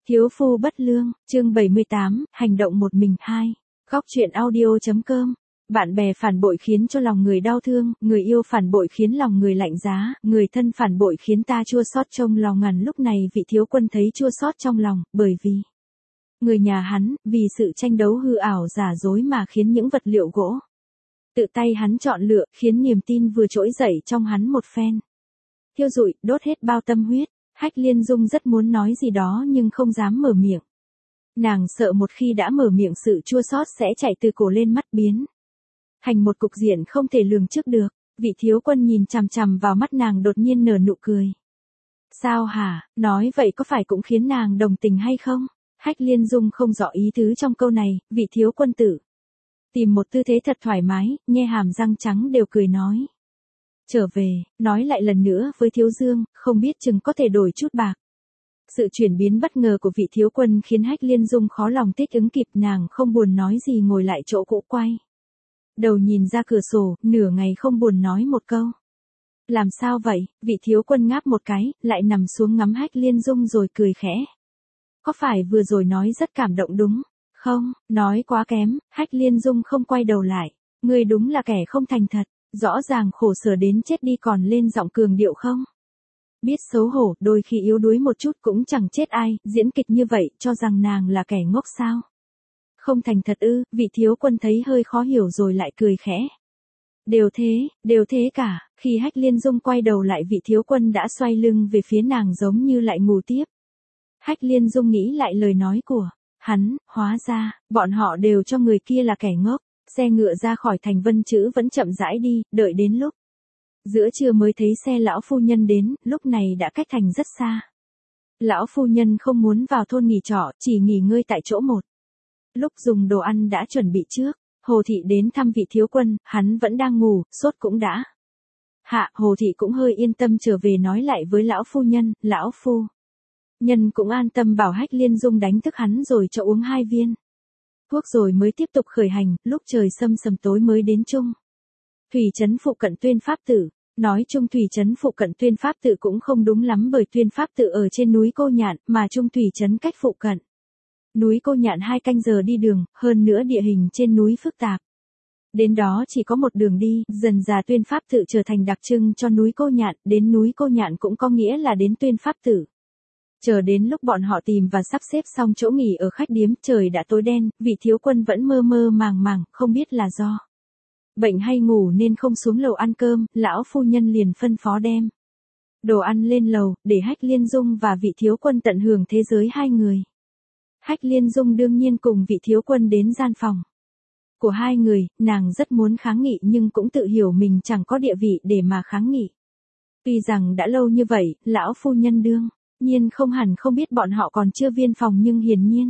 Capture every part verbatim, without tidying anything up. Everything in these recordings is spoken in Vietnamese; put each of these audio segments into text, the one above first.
Thiếu phu bất lương, chương bảy mươi tám, hành động một mình hai. Góc truyện audio.com. Bạn bè phản bội khiến cho lòng người đau thương, người yêu phản bội khiến lòng người lạnh giá, người thân phản bội khiến ta chua xót trong lòng. Ngàn lúc này vị thiếu quân thấy chua xót trong lòng, bởi vì người nhà hắn, vì sự tranh đấu hư ảo giả dối mà khiến những vật liệu gỗ tự tay hắn chọn lựa, khiến niềm tin vừa trỗi dậy trong hắn một phen thiêu rụi, đốt hết bao tâm huyết. Hách Liên Dung rất muốn nói gì đó nhưng không dám mở miệng. Nàng sợ một khi đã mở miệng sự chua xót sẽ chạy từ cổ lên mắt biến thành một cục diện không thể lường trước được. Vị thiếu quân nhìn chằm chằm vào mắt nàng đột nhiên nở nụ cười. Sao hả, nói vậy có phải cũng khiến nàng đồng tình hay không? Hách Liên Dung không rõ ý tứ trong câu này, vị thiếu quân tử tìm một tư thế thật thoải mái, nhe hàm răng trắng đều cười nói. Trở về, nói lại lần nữa với Thiếu Dương, không biết chừng có thể đổi chút bạc. Sự chuyển biến bất ngờ của vị thiếu quân khiến Hách Liên Dung khó lòng thích ứng kịp, nàng không buồn nói gì ngồi lại chỗ cũ quay. Đầu nhìn ra cửa sổ, nửa ngày không buồn nói một câu. Làm sao vậy, vị thiếu quân ngáp một cái, lại nằm xuống ngắm Hách Liên Dung rồi cười khẽ. Có phải vừa rồi nói rất cảm động đúng không? Nói quá kém. Hách Liên Dung không quay đầu lại. Ngươi đúng là kẻ không thành thật. Rõ ràng khổ sở đến chết đi còn lên giọng cường điệu không? Biết xấu hổ, đôi khi yếu đuối một chút cũng chẳng chết ai, diễn kịch như vậy, cho rằng nàng là kẻ ngốc sao? Không thành thật ư? Vị thiếu quân thấy hơi khó hiểu rồi lại cười khẽ. Đều thế, đều thế cả. Khi Hách Liên Dung quay đầu lại vị thiếu quân đã xoay lưng về phía nàng giống như lại ngủ tiếp. Hách Liên Dung nghĩ lại lời nói của hắn, hóa ra, bọn họ đều cho người kia là kẻ ngốc. Xe ngựa ra khỏi thành Vân Chữ vẫn chậm rãi đi, đợi đến lúc giữa trưa mới thấy xe lão phu nhân đến, lúc này đã cách thành rất xa. Lão phu nhân không muốn vào thôn nghỉ trọ, chỉ nghỉ ngơi tại chỗ một. Lúc dùng đồ ăn đã chuẩn bị trước, Hồ Thị đến thăm vị thiếu quân, hắn vẫn đang ngủ, sốt cũng đã hạ. Hồ Thị cũng hơi yên tâm trở về nói lại với lão phu nhân, lão phu nhân cũng an tâm bảo Hách Liên Dung đánh thức hắn rồi cho uống hai viên thuốc rồi mới tiếp tục khởi hành. Lúc trời sâm sầm tối mới đến Trung Thủy trấn phụ cận Tuyên Pháp Tự. Nói Trung Thủy trấn phụ cận Tuyên Pháp Tự cũng không đúng lắm, bởi Tuyên Pháp Tự ở trên núi Cô Nhạn, mà Trung Thủy trấn cách phụ cận núi Cô Nhạn hai canh giờ đi đường, hơn nữa địa hình trên núi phức tạp. Đến đó chỉ có một đường đi, dần dà Tuyên Pháp Tự trở thành đặc trưng cho núi Cô Nhạn, đến núi Cô Nhạn cũng có nghĩa là đến Tuyên Pháp Tự. Chờ đến lúc bọn họ tìm và sắp xếp xong chỗ nghỉ ở khách điếm, trời đã tối đen, vị thiếu quân vẫn mơ mơ màng màng, không biết là do bệnh hay ngủ nên không xuống lầu ăn cơm. Lão phu nhân liền phân phó đem đồ ăn lên lầu, để Hách Liên Dung và vị thiếu quân tận hưởng thế giới hai người. Hách Liên Dung đương nhiên cùng vị thiếu quân đến gian phòng của hai người, nàng rất muốn kháng nghị nhưng cũng tự hiểu mình chẳng có địa vị để mà kháng nghị. Tuy rằng đã lâu như vậy, lão phu nhân đương nhiên không hẳn không biết bọn họ còn chưa viên phòng, nhưng hiển nhiên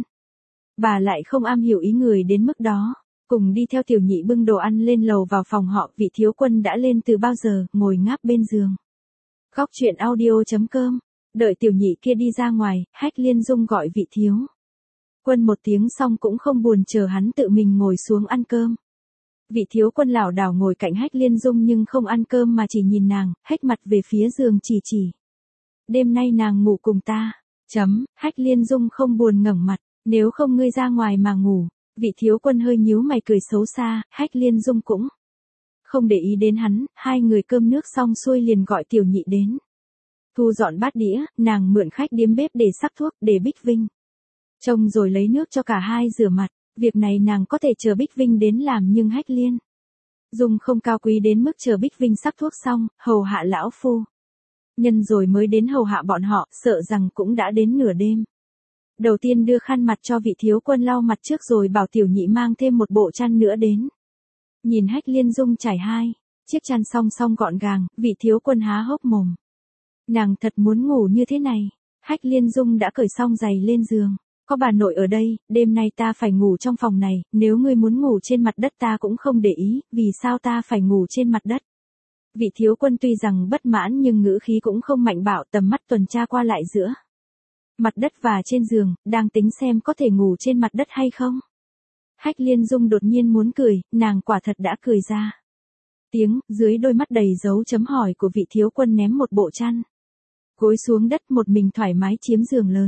bà lại không am hiểu ý người đến mức đó. Cùng đi theo tiểu nhị bưng đồ ăn lên lầu vào phòng họ, vị thiếu quân đã lên từ bao giờ, ngồi ngáp bên giường. Góc truyện audio.com. Đợi tiểu nhị kia đi ra ngoài, Hách Liên Dung gọi vị thiếu quân một tiếng xong cũng không buồn chờ hắn tự mình ngồi xuống ăn cơm. Vị thiếu quân lảo đảo ngồi cạnh Hách Liên Dung nhưng không ăn cơm mà chỉ nhìn nàng, hếch mặt về phía giường chỉ chỉ. Đêm nay nàng ngủ cùng ta. Chấm. Hách Liên Dung không buồn ngẩng mặt. Nếu không ngươi ra ngoài mà ngủ. Vị thiếu quân hơi nhíu mày cười xấu xa. Hách Liên Dung cũng không để ý đến hắn. Hai người cơm nước xong xuôi liền gọi tiểu nhị đến thu dọn bát đĩa. Nàng mượn khách điếm bếp để sắc thuốc, để Bích Vinh trông rồi lấy nước cho cả hai rửa mặt. Việc này nàng có thể chờ Bích Vinh đến làm, nhưng Hách Liên Dung không cao quý đến mức chờ Bích Vinh sắc thuốc xong hầu hạ lão phu nhân rồi mới đến hầu hạ bọn họ, sợ rằng cũng đã đến nửa đêm. Đầu tiên đưa khăn mặt cho vị thiếu quân lau mặt trước rồi bảo tiểu nhị mang thêm một bộ chăn nữa đến. Nhìn Hách Liên Dung trải hai chiếc chăn song song gọn gàng, vị thiếu quân há hốc mồm. Nàng thật muốn ngủ như thế này. Hách Liên Dung đã cởi xong giày lên giường. Có bà nội ở đây, đêm nay ta phải ngủ trong phòng này, nếu ngươi muốn ngủ trên mặt đất ta cũng không để ý, vì sao ta phải ngủ trên mặt đất? Vị thiếu quân tuy rằng bất mãn nhưng ngữ khí cũng không mạnh bạo, tầm mắt tuần tra qua lại giữa mặt đất và trên giường, đang tính xem có thể ngủ trên mặt đất hay không. Hách Liên Dung đột nhiên muốn cười, nàng quả thật đã cười ra tiếng, dưới đôi mắt đầy dấu chấm hỏi của vị thiếu quân ném một bộ chăn gối xuống đất, một mình thoải mái chiếm giường lớn.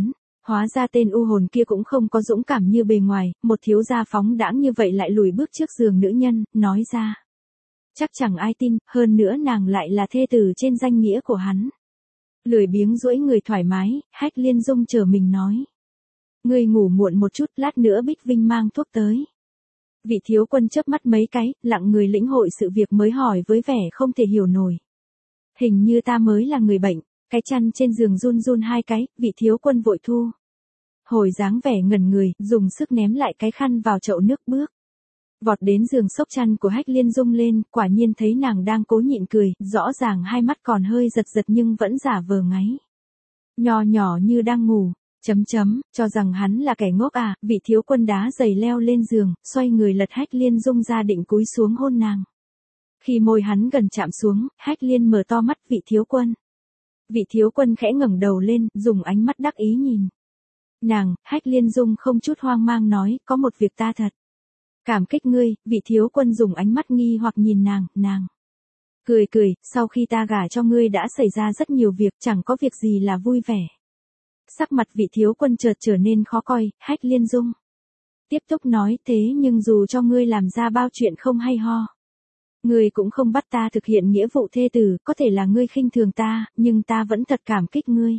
Hóa ra tên u hồn kia cũng không có dũng cảm như bề ngoài, một thiếu gia phóng đãng như vậy lại lùi bước trước giường nữ nhân, nói ra. Chắc chẳng ai tin, hơn nữa nàng lại là thê tử trên danh nghĩa của hắn. Lười biếng duỗi người thoải mái, Hách Liên Dung chờ mình nói. Ngươi ngủ muộn một chút, lát nữa Bích Vinh mang thuốc tới. Vị thiếu quân chớp mắt mấy cái, lặng người lĩnh hội sự việc mới hỏi với vẻ không thể hiểu nổi. Hình như ta mới là người bệnh, cái chăn trên giường run run hai cái, vị thiếu quân vội thu. Hồi dáng vẻ ngẩn người, dùng sức ném lại cái khăn vào chậu nước bước. Vọt đến giường xốc chăn của Hách Liên Dung lên, quả nhiên thấy nàng đang cố nhịn cười, rõ ràng hai mắt còn hơi giật giật nhưng vẫn giả vờ ngáy. Nho nhỏ như đang ngủ, chấm chấm, cho rằng hắn là kẻ ngốc à, vị thiếu quân đá giày leo lên giường, xoay người lật Hách Liên Dung ra định cúi xuống hôn nàng. Khi môi hắn gần chạm xuống, Hách Liên mở to mắt vị thiếu quân. Vị thiếu quân khẽ ngẩng đầu lên, dùng ánh mắt đắc ý nhìn. Nàng, Hách Liên Dung không chút hoang mang nói, có một việc ta thật. Cảm kích ngươi, vị thiếu quân dùng ánh mắt nghi hoặc nhìn nàng, nàng. Cười cười, sau khi ta gả cho ngươi đã xảy ra rất nhiều việc, chẳng có việc gì là vui vẻ. Sắc mặt vị thiếu quân chợt trở nên khó coi, Hách Liên Dung. Tiếp tục nói thế nhưng dù cho ngươi làm ra bao chuyện không hay ho. Ngươi cũng không bắt ta thực hiện nghĩa vụ thê tử, có thể là ngươi khinh thường ta, nhưng ta vẫn thật cảm kích ngươi.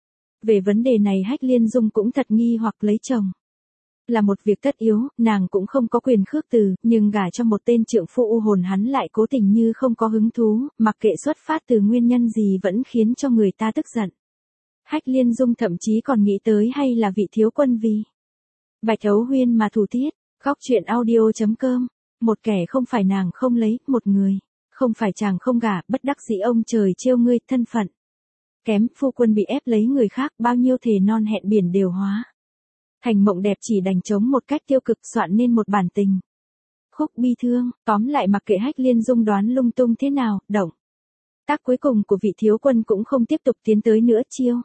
Về vấn đề này Hách Liên Dung cũng thật nghi hoặc lấy chồng. Là một việc tất yếu, nàng cũng không có quyền khước từ, nhưng gả cho một tên trượng phu u hồn hắn lại cố tình như không có hứng thú, mặc kệ xuất phát từ nguyên nhân gì vẫn khiến cho người ta tức giận. Hách Liên Dung thậm chí còn nghĩ tới hay là vị thiếu quân vì Bạch Ấu Huyên mà thủ tiết, góc truyện audio chấm com, một kẻ không phải nàng không lấy, một người, không phải chàng không gả, bất đắc dĩ ông trời trêu ngươi, thân phận. Kém, phu quân bị ép lấy người khác, bao nhiêu thề non hẹn biển đều hóa. Thành mộng đẹp chỉ đành chống một cách tiêu cực soạn nên một bản tình. Khúc bi thương, tóm lại mặc kệ Hách Liên Dung đoán lung tung thế nào, động. Tác cuối cùng của vị thiếu quân cũng không tiếp tục tiến tới nữa chiêu.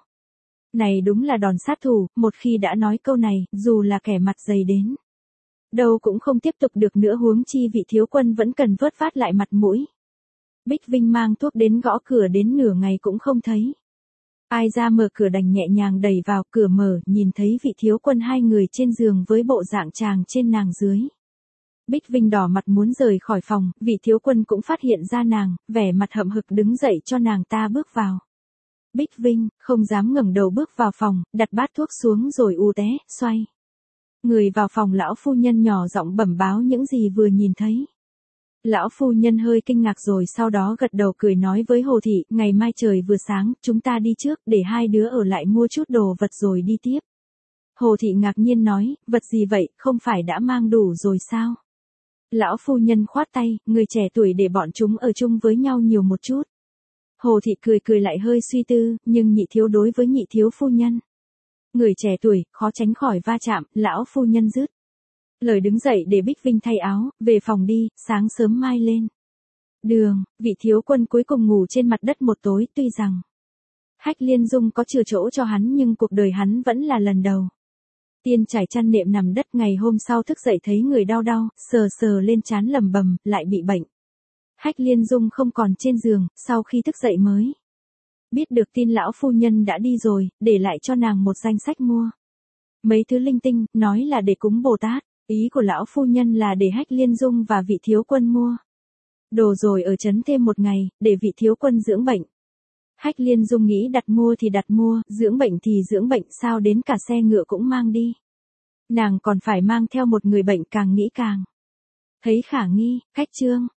Này đúng là đòn sát thủ, một khi đã nói câu này, dù là kẻ mặt dày đến. Đâu cũng không tiếp tục được nữa huống chi vị thiếu quân vẫn cần vớt vát lại mặt mũi. Bích Vinh mang thuốc đến gõ cửa đến nửa ngày cũng không thấy. Ai ra mở cửa đành nhẹ nhàng đẩy vào, cửa mở, nhìn thấy vị thiếu quân hai người trên giường với bộ dạng chàng trên nàng dưới. Bích Vinh đỏ mặt muốn rời khỏi phòng, vị thiếu quân cũng phát hiện ra nàng, vẻ mặt hậm hực đứng dậy cho nàng ta bước vào. Bích Vinh, không dám ngẩng đầu bước vào phòng, đặt bát thuốc xuống rồi u té, xoay. Người vào phòng lão phu nhân nhỏ giọng bẩm báo những gì vừa nhìn thấy. Lão phu nhân hơi kinh ngạc rồi sau đó gật đầu cười nói với Hồ Thị, ngày mai trời vừa sáng, chúng ta đi trước, để hai đứa ở lại mua chút đồ vật rồi đi tiếp. Hồ Thị ngạc nhiên nói, vật gì vậy, không phải đã mang đủ rồi sao? Lão phu nhân khoát tay, người trẻ tuổi để bọn chúng ở chung với nhau nhiều một chút. Hồ Thị cười cười lại hơi suy tư, nhưng nhị thiếu đối với nhị thiếu phu nhân. Người trẻ tuổi, khó tránh khỏi va chạm, lão phu nhân dứt lời đứng dậy để Bích Vinh thay áo, về phòng đi, sáng sớm mai lên. Đường, vị thiếu quân cuối cùng ngủ trên mặt đất một tối, tuy rằng Hách Liên Dung có chừa chỗ cho hắn nhưng cuộc đời hắn vẫn là lần đầu. Tiên trải chăn nệm nằm đất ngày hôm sau thức dậy thấy người đau đau, sờ sờ lên trán lầm bầm, lại bị bệnh. Hách Liên Dung không còn trên giường, sau khi thức dậy mới biết được tin lão phu nhân đã đi rồi, để lại cho nàng một danh sách mua mấy thứ linh tinh, nói là để cúng Bồ Tát. Ý của lão phu nhân là để Hách Liên Dung và vị thiếu quân mua đồ rồi ở trấn thêm một ngày, để vị thiếu quân dưỡng bệnh. Hách Liên Dung nghĩ đặt mua thì đặt mua, dưỡng bệnh thì dưỡng bệnh, sao đến cả xe ngựa cũng mang đi. Nàng còn phải mang theo một người bệnh, càng nghĩ càng thấy khả nghi. Khách trương,